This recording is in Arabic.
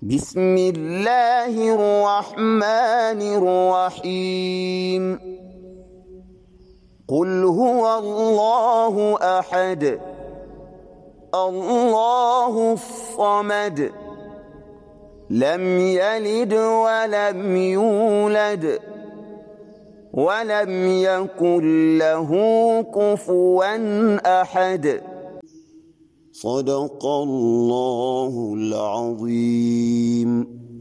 بسم الله الرحمن الرحيم قل هو الله أحد الله الصمد لم يلد ولم يولد ولم يكن له كفوا أحد صدق الله العظيم.